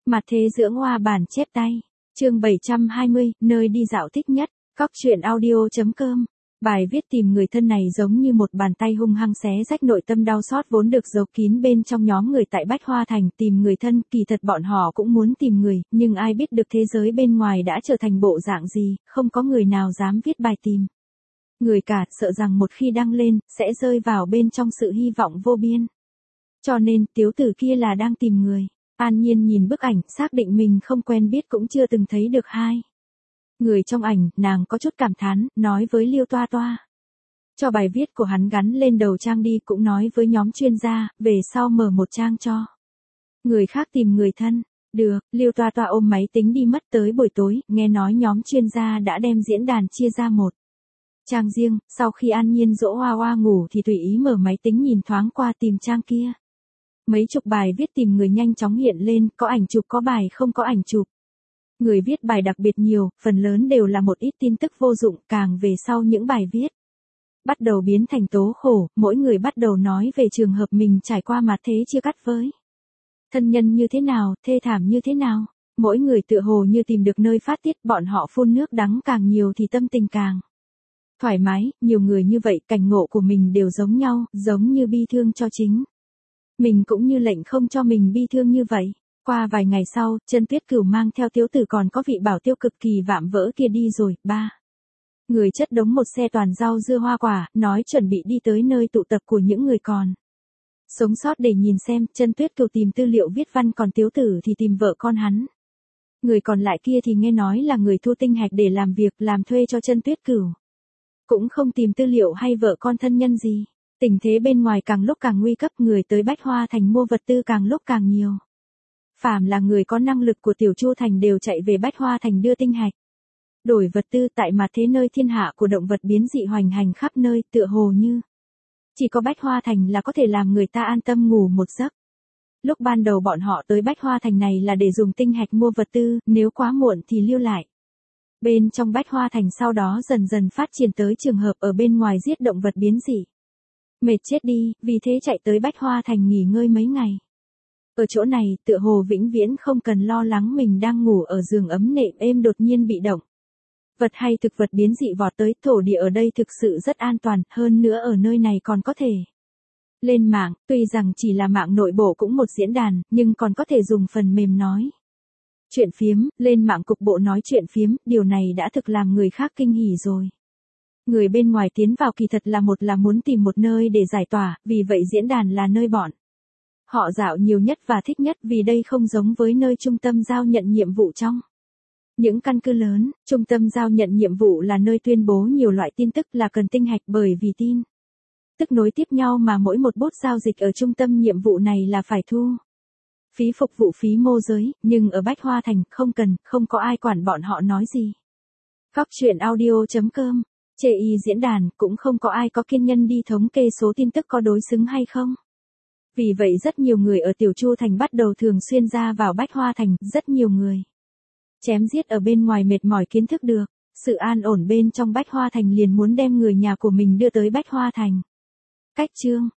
Mặt thế dưỡng hoa bản chép tay. Chương 720, nơi đi dạo thích nhất. Cóc truyện audio.com. Bài viết tìm người thân này giống như một bàn tay hung hăng xé rách nội tâm đau xót vốn được giấu kín bên trong nhóm người tại Bách Hoa Thành. Tìm người thân, kỳ thật bọn họ cũng muốn tìm người, nhưng ai biết được thế giới bên ngoài đã trở thành bộ dạng gì, không có người nào dám viết bài tìm người cả, sợ rằng một khi đăng lên, sẽ rơi vào bên trong sự hy vọng vô biên. Cho nên, tiểu tử kia là đang tìm người. An Nhiên nhìn bức ảnh, xác định mình không quen biết cũng chưa từng thấy được hai người trong ảnh, nàng có chút cảm thán, nói với Liêu Toa Toa. Cho bài viết của hắn gắn lên đầu trang đi, cũng nói với nhóm chuyên gia, về sau mở một trang cho người khác tìm người thân. Được, Liêu Toa Toa ôm máy tính đi mất. Tới buổi tối, nghe nói nhóm chuyên gia đã đem diễn đàn chia ra một trang riêng. Sau khi An Nhiên dỗ Hoa Hoa ngủ thì tùy ý mở máy tính nhìn thoáng qua tìm trang kia. Mấy chục bài viết tìm người nhanh chóng hiện lên, có ảnh chụp có bài không có ảnh chụp. Người viết bài đặc biệt nhiều, phần lớn đều là một ít tin tức vô dụng, càng về sau những bài viết bắt đầu biến thành tố khổ, mỗi người bắt đầu nói về trường hợp mình trải qua mà thế chia cắt với thân nhân như thế nào, thê thảm như thế nào. Mỗi người tựa hồ như tìm được nơi phát tiết, bọn họ phun nước đắng càng nhiều thì tâm tình càng thoải mái. Nhiều người như vậy, cảnh ngộ của mình đều giống nhau, giống như bi thương cho chính mình cũng như lệnh không cho mình bi thương như vậy. Qua vài ngày sau, Chân Tuyết Cửu mang theo Tiếu Tử còn có vị bảo tiêu cực kỳ vạm vỡ kia đi rồi. Ba người chất đống một xe toàn rau dưa hoa quả, nói chuẩn bị đi tới nơi tụ tập của những người còn sống sót để nhìn xem. Chân Tuyết Cửu tìm tư liệu viết văn, còn Tiếu Tử thì tìm vợ con hắn. Người còn lại kia thì nghe nói là người thu tinh hạch để làm việc, làm thuê cho Chân Tuyết Cửu. Cũng không tìm tư liệu hay vợ con thân nhân gì. Tình thế bên ngoài càng lúc càng nguy cấp, người tới Bách Hoa Thành mua vật tư càng lúc càng nhiều. Phàm là người có năng lực của Tiểu Chu Thành đều chạy về Bách Hoa Thành đưa tinh hạch. Đổi vật tư. Tại mà thế nơi thiên hạ của động vật biến dị hoành hành khắp nơi, tựa hồ như chỉ có Bách Hoa Thành là có thể làm người ta an tâm ngủ một giấc. Lúc ban đầu bọn họ tới Bách Hoa Thành này là để dùng tinh hạch mua vật tư, nếu quá muộn thì lưu lại bên trong Bách Hoa Thành, sau đó dần dần phát triển tới trường hợp ở bên ngoài giết động vật biến dị. Mệt chết đi, vì thế chạy tới Bách Hoa Thành nghỉ ngơi mấy ngày. Ở chỗ này, tựa hồ vĩnh viễn không cần lo lắng mình đang ngủ ở giường ấm nệm êm đột nhiên bị động vật hay thực vật biến dị vọt tới. Thổ địa ở đây thực sự rất an toàn, hơn nữa ở nơi này còn có thể lên mạng, tuy rằng chỉ là mạng nội bộ cũng một diễn đàn, nhưng còn có thể dùng phần mềm nói chuyện phiếm, lên mạng cục bộ nói chuyện phiếm, điều này đã thực làm người khác kinh hỉ rồi. Người bên ngoài tiến vào kỳ thật là muốn tìm một nơi để giải tỏa, vì vậy diễn đàn là nơi bọn họ dạo nhiều nhất và thích nhất, vì đây không giống với nơi trung tâm giao nhận nhiệm vụ trong những căn cứ lớn. Trung tâm giao nhận nhiệm vụ là nơi tuyên bố nhiều loại tin tức, là cần tinh hạch, bởi vì tin tức nối tiếp nhau mà mỗi một bot giao dịch ở trung tâm nhiệm vụ này là phải thu phí phục vụ, phí môi giới, nhưng ở Bách Hoa Thành không cần, không có ai quản bọn họ nói gì. Cóc truyện audio.com. Chê y diễn đàn, cũng không có ai có kiên nhẫn đi thống kê số tin tức có đối xứng hay không. Vì vậy rất nhiều người ở Tiểu Chu Thành bắt đầu thường xuyên ra vào Bách Hoa Thành, rất nhiều người chém giết ở bên ngoài mệt mỏi kiến thức được sự an ổn bên trong Bách Hoa Thành, liền muốn đem người nhà của mình đưa tới Bách Hoa Thành. Cách chương